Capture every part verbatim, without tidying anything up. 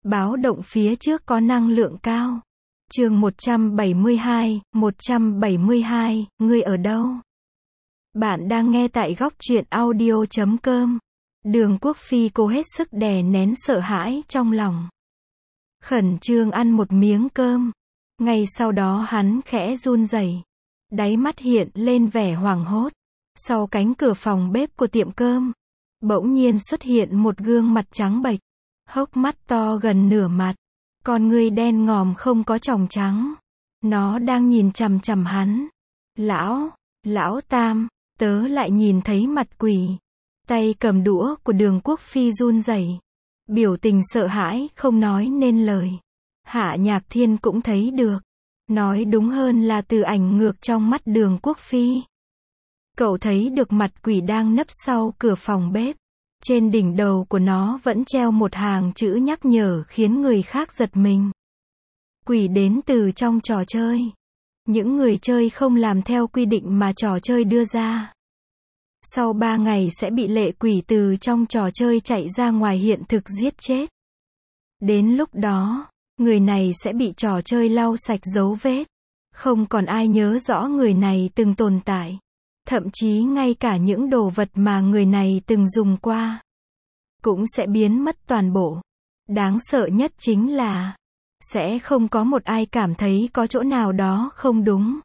Báo động phía trước có năng lượng cao. Chương một trăm bảy mươi hai, một trăm bảy mươi hai, ngươi ở đâu? Bạn đang nghe tại góc truyện audio chấm com. Đường Quốc Phi cố hết sức đè nén sợ hãi trong lòng. Khẩn trương ăn một miếng cơm. Ngay sau đó hắn khẽ run rẩy, đáy mắt hiện lên vẻ hoảng hốt. Sau cánh cửa phòng bếp của tiệm cơm, bỗng nhiên xuất hiện một gương mặt trắng bệch, hốc mắt to gần nửa mặt, con ngươi đen ngòm không có tròng trắng. Nó đang nhìn chằm chằm hắn. Lão, lão Tam, tớ lại nhìn thấy mặt quỷ. Tay cầm đũa của Đường Quốc Phi run rẩy, biểu tình sợ hãi không nói nên lời. Hạ Nhạc Thiên cũng thấy được. Nói đúng hơn là từ ảnh ngược trong mắt Đường Quốc Phi. Cậu thấy được mặt quỷ đang nấp sau cửa phòng bếp. Trên đỉnh đầu của nó vẫn treo một hàng chữ nhắc nhở khiến người khác giật mình. Quỷ đến từ trong trò chơi. Những người chơi không làm theo quy định mà trò chơi đưa ra, sau ba ngày sẽ bị lệ quỷ từ trong trò chơi chạy ra ngoài hiện thực giết chết. Đến lúc đó, người này sẽ bị trò chơi lau sạch dấu vết. Không còn ai nhớ rõ người này từng tồn tại. Thậm chí ngay cả những đồ vật mà người này từng dùng qua cũng sẽ biến mất toàn bộ. Đáng sợ nhất chính là sẽ không có một ai cảm thấy có chỗ nào đó không đúng.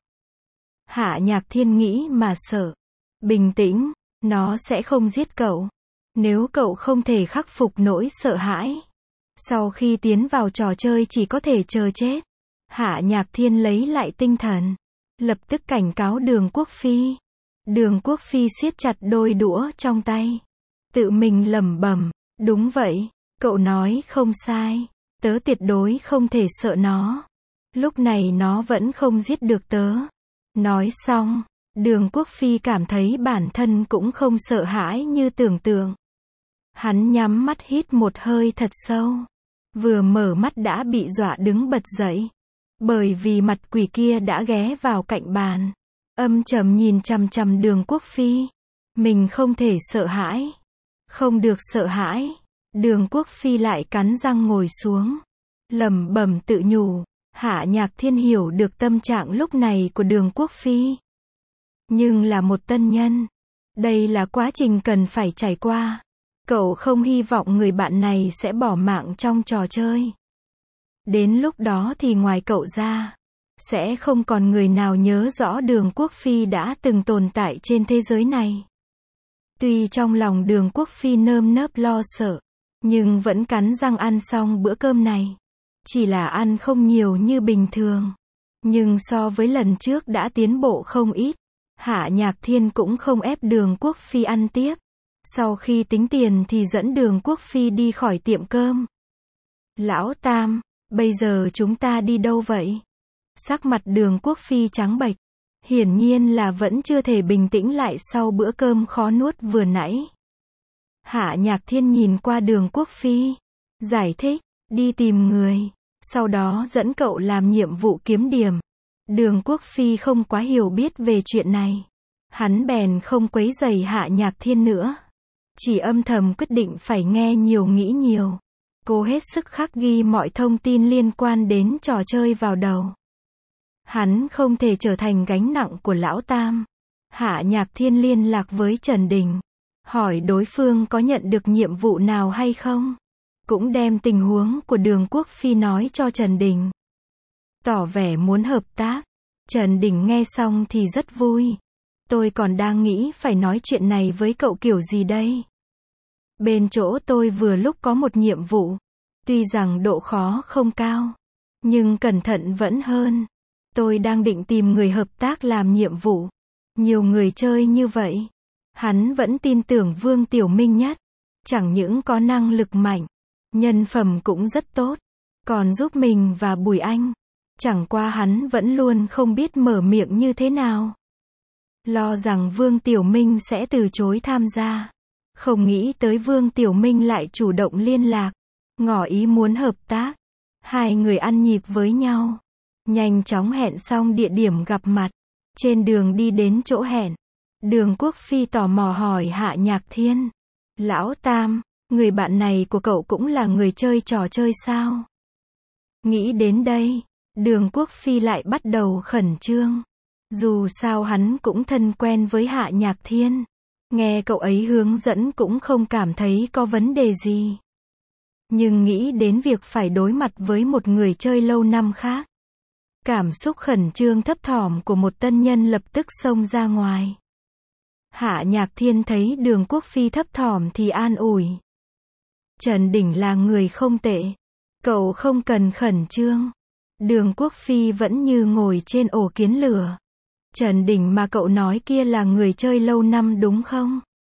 Hạ Nhạc Thiên nghĩ mà sợ. Bình tĩnh, nó sẽ không giết cậu. Nếu cậu không thể khắc phục nỗi sợ hãi, sau khi tiến vào trò chơi chỉ có thể chờ chết. Hạ Nhạc Thiên lấy lại tinh thần, lập tức cảnh cáo Đường Quốc Phi. Đường Quốc Phi siết chặt đôi đũa trong tay, tự mình lẩm bẩm, đúng vậy, cậu nói không sai, tớ tuyệt đối không thể sợ nó. Lúc này nó vẫn không giết được tớ. Nói xong, Đường Quốc Phi cảm thấy bản thân cũng không sợ hãi như tưởng tượng. Hắn nhắm mắt hít một hơi thật sâu. Vừa mở mắt đã bị dọa đứng bật dậy. Bởi vì mặt quỷ kia đã ghé vào cạnh bàn, âm trầm nhìn chằm chằm Đường Quốc Phi. Mình không thể sợ hãi. Không được sợ hãi. Đường Quốc Phi lại cắn răng ngồi xuống, lẩm bẩm tự nhủ. Hạ Nhạc Thiên hiểu được tâm trạng lúc này của Đường Quốc Phi. Nhưng là một tân nhân, đây là quá trình cần phải trải qua. Cậu không hy vọng người bạn này sẽ bỏ mạng trong trò chơi. Đến lúc đó thì ngoài cậu ra, sẽ không còn người nào nhớ rõ Đường Quốc Phi đã từng tồn tại trên thế giới này. Tuy trong lòng Đường Quốc Phi nơm nớp lo sợ, nhưng vẫn cắn răng ăn xong bữa cơm này. Chỉ là ăn không nhiều như bình thường, nhưng so với lần trước đã tiến bộ không ít. Hạ Nhạc Thiên cũng không ép Đường Quốc Phi ăn tiếp. Sau khi tính tiền thì dẫn Đường Quốc Phi đi khỏi tiệm cơm. Lão Tam, bây giờ chúng ta đi đâu vậy? Sắc mặt Đường Quốc Phi trắng bệch, hiển nhiên là vẫn chưa thể bình tĩnh lại sau bữa cơm khó nuốt vừa nãy. Hạ Nhạc Thiên nhìn qua Đường Quốc Phi, giải thích, đi tìm người, sau đó dẫn cậu làm nhiệm vụ kiếm điểm. Đường Quốc Phi không quá hiểu biết về chuyện này. Hắn bèn không quấy rầy Hạ Nhạc Thiên nữa. Chỉ âm thầm quyết định phải nghe nhiều nghĩ nhiều. Cố hết sức khắc ghi mọi thông tin liên quan đến trò chơi vào đầu. Hắn không thể trở thành gánh nặng của Lão Tam. Hạ Nhạc Thiên liên lạc với Trần Đình, hỏi đối phương có nhận được nhiệm vụ nào hay không. Cũng đem tình huống của Đường Quốc Phi nói cho Trần Đình, tỏ vẻ muốn hợp tác. Trần Đình nghe xong thì rất vui. Tôi còn đang nghĩ phải nói chuyện này với cậu kiểu gì đây. Bên chỗ tôi vừa lúc có một nhiệm vụ. Tuy rằng độ khó không cao, nhưng cẩn thận vẫn hơn. Tôi đang định tìm người hợp tác làm nhiệm vụ. Nhiều người chơi như vậy. Hắn vẫn tin tưởng Vương Tiểu Minh nhất. Chẳng những có năng lực mạnh, nhân phẩm cũng rất tốt, còn giúp mình và Bùi Anh. Chẳng qua hắn vẫn luôn không biết mở miệng như thế nào. Lo rằng Vương Tiểu Minh sẽ từ chối tham gia. Không nghĩ tới Vương Tiểu Minh lại chủ động liên lạc, ngỏ ý muốn hợp tác. Hai người ăn nhịp với nhau, nhanh chóng hẹn xong địa điểm gặp mặt. Trên đường đi đến chỗ hẹn, Đường Quốc Phi tò mò hỏi Hạ Nhạc Thiên, Lão Tam, người bạn này của cậu cũng là người chơi trò chơi sao? Nghĩ đến đây, Đường Quốc Phi lại bắt đầu khẩn trương. Dù sao hắn cũng thân quen với Hạ Nhạc Thiên. Nghe cậu ấy hướng dẫn cũng không cảm thấy có vấn đề gì. Nhưng nghĩ đến việc phải đối mặt với một người chơi lâu năm khác. Cảm xúc khẩn trương thấp thỏm của một tân nhân lập tức xông ra ngoài. Hạ Nhạc Thiên thấy Đường Quốc Phi thấp thỏm thì an ủi. Trần Đỉnh là người không tệ. Cậu không cần khẩn trương. Đường Quốc Phi vẫn như ngồi trên ổ kiến lửa. Trần Đỉnh mà cậu nói kia là người chơi lâu năm đúng không?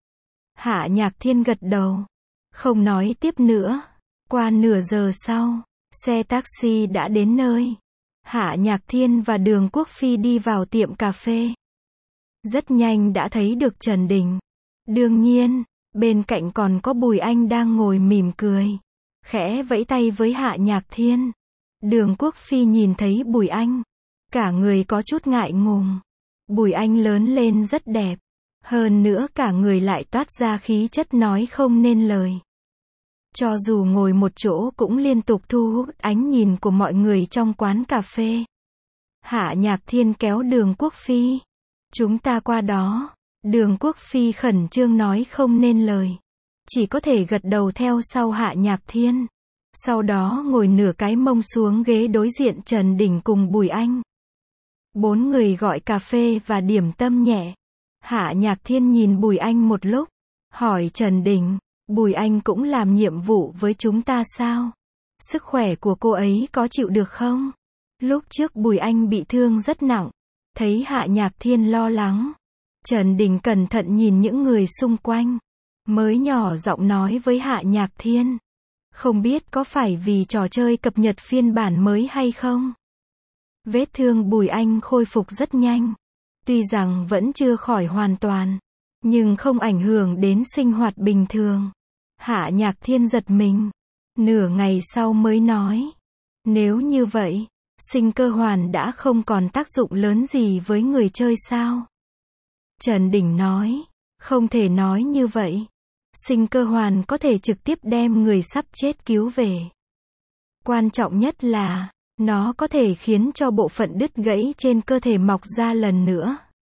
Hạ Nhạc Thiên gật đầu. Không nói tiếp nữa. Qua nửa giờ sau, xe taxi đã đến nơi. Hạ Nhạc Thiên và Đường Quốc Phi đi vào tiệm cà phê. Rất nhanh đã thấy được Trần Đỉnh. Đương nhiên, bên cạnh còn có Bùi Anh đang ngồi mỉm cười. Khẽ vẫy tay với Hạ Nhạc Thiên. Đường Quốc Phi nhìn thấy Bùi Anh. Cả người có chút ngại ngùng. Bùi Anh lớn lên rất đẹp. Hơn nữa cả người lại toát ra khí chất nói không nên lời. Cho dù ngồi một chỗ cũng liên tục thu hút ánh nhìn của mọi người trong quán cà phê. Hạ Nhạc Thiên kéo Đường Quốc Phi. Chúng ta qua đó. Đường Quốc Phi khẩn trương nói không nên lời. Chỉ có thể gật đầu theo sau Hạ Nhạc Thiên. Sau đó ngồi nửa cái mông xuống ghế đối diện Trần Đỉnh cùng Bùi Anh. Bốn người gọi cà phê và điểm tâm nhẹ. Hạ Nhạc Thiên nhìn Bùi Anh một lúc. Hỏi Trần Đỉnh. Bùi Anh cũng làm nhiệm vụ với chúng ta sao? Sức khỏe của cô ấy có chịu được không? Lúc trước Bùi Anh bị thương rất nặng. Thấy Hạ Nhạc Thiên lo lắng. Trần Đỉnh cẩn thận nhìn những người xung quanh. Mới nhỏ giọng nói với Hạ Nhạc Thiên. Không biết có phải vì trò chơi cập nhật phiên bản mới hay không? Vết thương Bùi Anh khôi phục rất nhanh. Tuy rằng vẫn chưa khỏi hoàn toàn. Nhưng không ảnh hưởng đến sinh hoạt bình thường. Hạ Nhạc Thiên giật mình. Nửa ngày sau mới nói. Nếu như vậy, sinh cơ hoàn đã không còn tác dụng lớn gì với người chơi sao? Trần Đỉnh nói. Không thể nói như vậy. Sinh cơ hoàn có thể trực tiếp đem người sắp chết cứu về. Quan trọng nhất là, nó có thể khiến cho bộ phận đứt gãy trên cơ thể mọc ra lần nữa.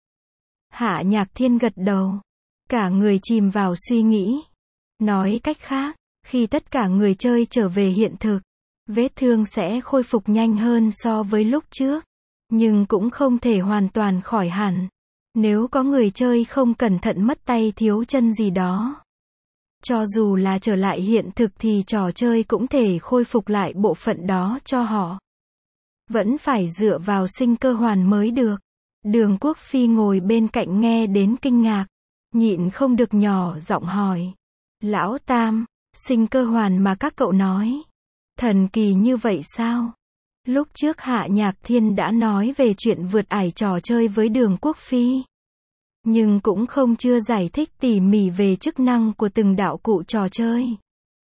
Hạ Nhạc Thiên gật đầu. Cả người chìm vào suy nghĩ. Nói cách khác, khi tất cả người chơi trở về hiện thực, vết thương sẽ khôi phục nhanh hơn so với lúc trước. Nhưng cũng không thể hoàn toàn khỏi hẳn. Nếu có người chơi không cẩn thận mất tay thiếu chân gì đó. Cho dù là trở lại hiện thực thì trò chơi cũng thể khôi phục lại bộ phận đó cho họ. Vẫn phải dựa vào sinh cơ hoàn mới được. Đường Quốc Phi ngồi bên cạnh nghe đến kinh ngạc. Nhịn không được nhỏ giọng hỏi. Lão Tam, sinh cơ hoàn mà các cậu nói. Thần kỳ như vậy sao? Lúc trước Hạ Nhạc Thiên đã nói về chuyện vượt ải trò chơi với Đường Quốc Phi. Nhưng cũng không chưa giải thích tỉ mỉ về chức năng của từng đạo cụ trò chơi.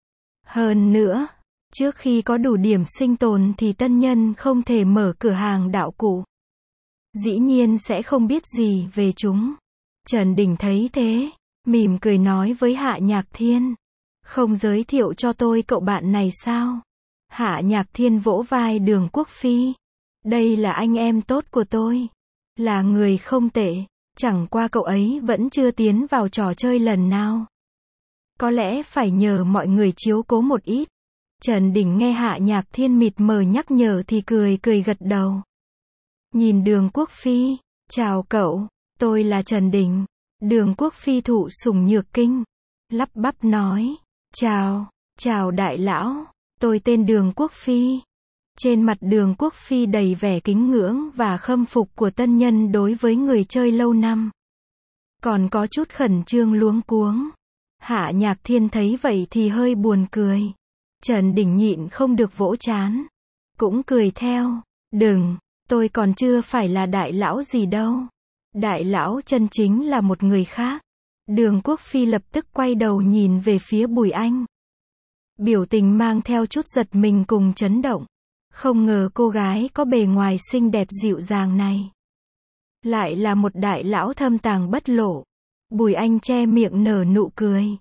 Hơn nữa, trước khi có đủ điểm sinh tồn thì tân nhân không thể mở cửa hàng đạo cụ. Dĩ nhiên sẽ không biết gì về chúng. Trần Đỉnh thấy thế, mỉm cười nói với Hạ Nhạc Thiên. Không giới thiệu cho tôi cậu bạn này sao? Hạ Nhạc Thiên vỗ vai Đường Quốc Phi. Đây là anh em tốt của tôi. Là người không tệ. Chẳng qua cậu ấy vẫn chưa tiến vào trò chơi lần nào. Có lẽ phải nhờ mọi người chiếu cố một ít. Trần Đỉnh nghe Hạ Nhạc Thiên mịt mờ nhắc nhở thì cười cười gật đầu. Nhìn Đường Quốc Phi. Chào cậu, tôi là Trần Đỉnh. Đường Quốc Phi thụ sủng nhược kinh. Lắp bắp nói. Chào, chào đại lão, tôi tên Đường Quốc Phi. Trên mặt Đường Quốc Phi đầy vẻ kính ngưỡng và khâm phục của tân nhân đối với người chơi lâu năm. Còn có chút khẩn trương luống cuống. Hạ Nhạc Thiên thấy vậy thì hơi buồn cười. Trần Đỉnh nhịn không được vỗ trán. Cũng cười theo. Đừng, tôi còn chưa phải là đại lão gì đâu. Đại lão chân chính là một người khác. Đường Quốc Phi lập tức quay đầu nhìn về phía Bùi Anh. Biểu tình mang theo chút giật mình cùng chấn động. Không ngờ cô gái có bề ngoài xinh đẹp dịu dàng này lại là một đại lão thâm tàng bất lộ. Bùi Anh che miệng nở nụ cười.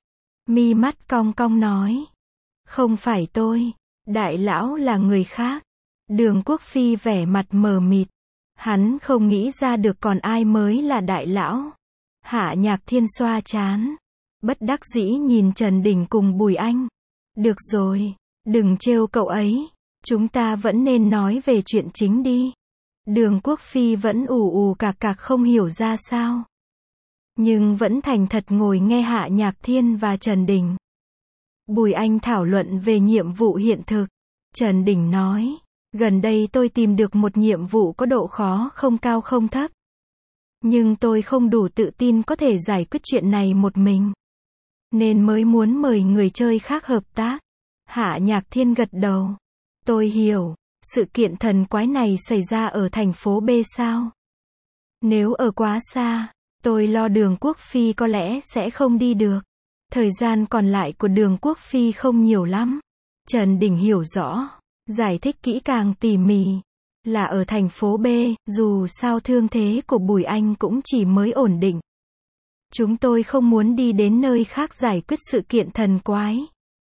mi mắt cong cong nói. Không phải tôi, đại lão là người khác. Đường Quốc Phi vẻ mặt mờ mịt. Hắn không nghĩ ra được còn ai mới là đại lão. Hạ Nhạc Thiên xoa trán. Bất đắc dĩ nhìn Trần Đình cùng Bùi Anh. Được rồi, đừng trêu cậu ấy. Chúng ta vẫn nên nói về chuyện chính đi. Đường Quốc Phi vẫn ù ù cạc cạc không hiểu ra sao. Nhưng vẫn thành thật ngồi nghe Hạ Nhạc Thiên và Trần Đình. Bùi Anh thảo luận về nhiệm vụ hiện thực. Trần Đình nói, gần đây tôi tìm được một nhiệm vụ có độ khó không cao không thấp. Nhưng tôi không đủ tự tin có thể giải quyết chuyện này một mình. Nên mới muốn mời người chơi khác hợp tác. Hạ Nhạc Thiên gật đầu. Tôi hiểu, sự kiện thần quái này xảy ra ở thành phố B sao? Nếu ở quá xa, tôi lo Đường Quốc Phi có lẽ sẽ không đi được. Thời gian còn lại của Đường Quốc Phi không nhiều lắm. Trần Đình hiểu rõ, giải thích kỹ càng tỉ mỉ. Là ở thành phố B, dù sao thương thế của Bùi Anh cũng chỉ mới ổn định. Chúng tôi không muốn đi đến nơi khác giải quyết sự kiện thần quái.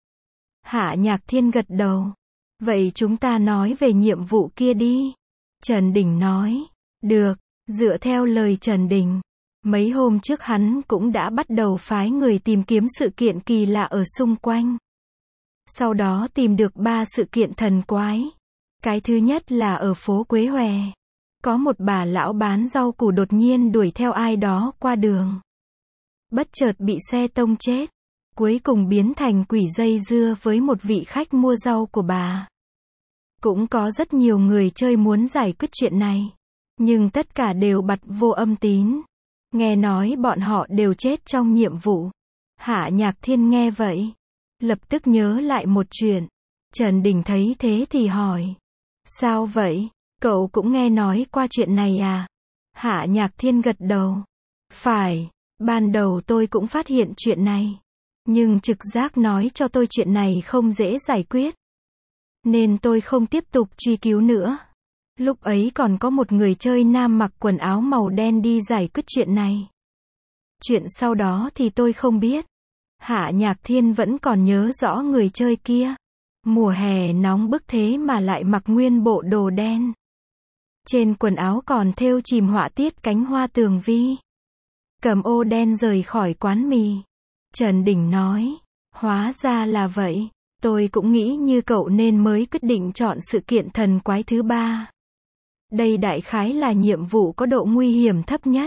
Hạ Nhạc Thiên gật đầu. Vậy chúng ta nói về nhiệm vụ kia đi. Trần Đình nói. Được, dựa theo lời Trần Đình. Mấy hôm trước hắn cũng đã bắt đầu phái người tìm kiếm sự kiện kỳ lạ ở xung quanh. Sau đó tìm được ba sự kiện thần quái. Cái thứ nhất là ở phố Quế Hòe. Có một bà lão bán rau củ đột nhiên đuổi theo ai đó qua đường. Bất chợt bị xe tông chết. Cuối cùng biến thành quỷ dây dưa với một vị khách mua rau của bà. Cũng có rất nhiều người chơi muốn giải quyết chuyện này. Nhưng tất cả đều bặt vô âm tín. Nghe nói bọn họ đều chết trong nhiệm vụ. Hạ Nhạc Thiên nghe vậy. Lập tức nhớ lại một chuyện. Trần Đình thấy thế thì hỏi. Sao vậy? Cậu cũng nghe nói qua chuyện này à? Hạ Nhạc Thiên gật đầu. Phải, ban đầu tôi cũng phát hiện chuyện này. Nhưng trực giác nói cho tôi chuyện này không dễ giải quyết. Nên tôi không tiếp tục truy cứu nữa. Lúc ấy còn có một người chơi nam mặc quần áo màu đen đi giải quyết chuyện này. Chuyện sau đó thì tôi không biết. Hạ Nhạc Thiên vẫn còn nhớ rõ người chơi kia. Mùa hè nóng bức thế mà lại mặc nguyên bộ đồ đen. Trên quần áo còn thêu chìm họa tiết cánh hoa tường vi. Cầm ô đen rời khỏi quán mì. Trần Đình nói. Hóa ra là vậy. Tôi cũng nghĩ như cậu nên mới quyết định chọn sự kiện thần quái thứ ba. Đây đại khái là nhiệm vụ có độ nguy hiểm thấp nhất.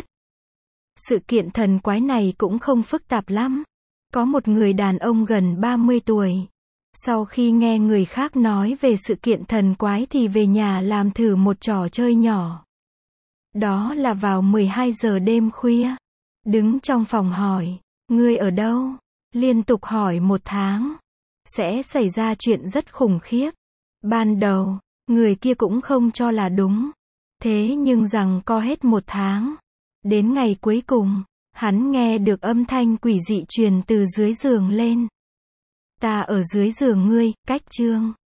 Sự kiện thần quái này cũng không phức tạp lắm. Có một người đàn ông gần ba mươi tuổi. Sau khi nghe người khác nói về sự kiện thần quái thì về nhà làm thử một trò chơi nhỏ. Đó là vào mười hai giờ đêm khuya. Đứng trong phòng hỏi, ngươi ở đâu? Liên tục hỏi một tháng. Sẽ xảy ra chuyện rất khủng khiếp. Ban đầu, người kia cũng không cho là đúng. Thế nhưng rằng co hết một tháng. Đến ngày cuối cùng, hắn nghe được âm thanh quỷ dị truyền từ dưới giường lên. Ta ở dưới giường ngươi, cách chương.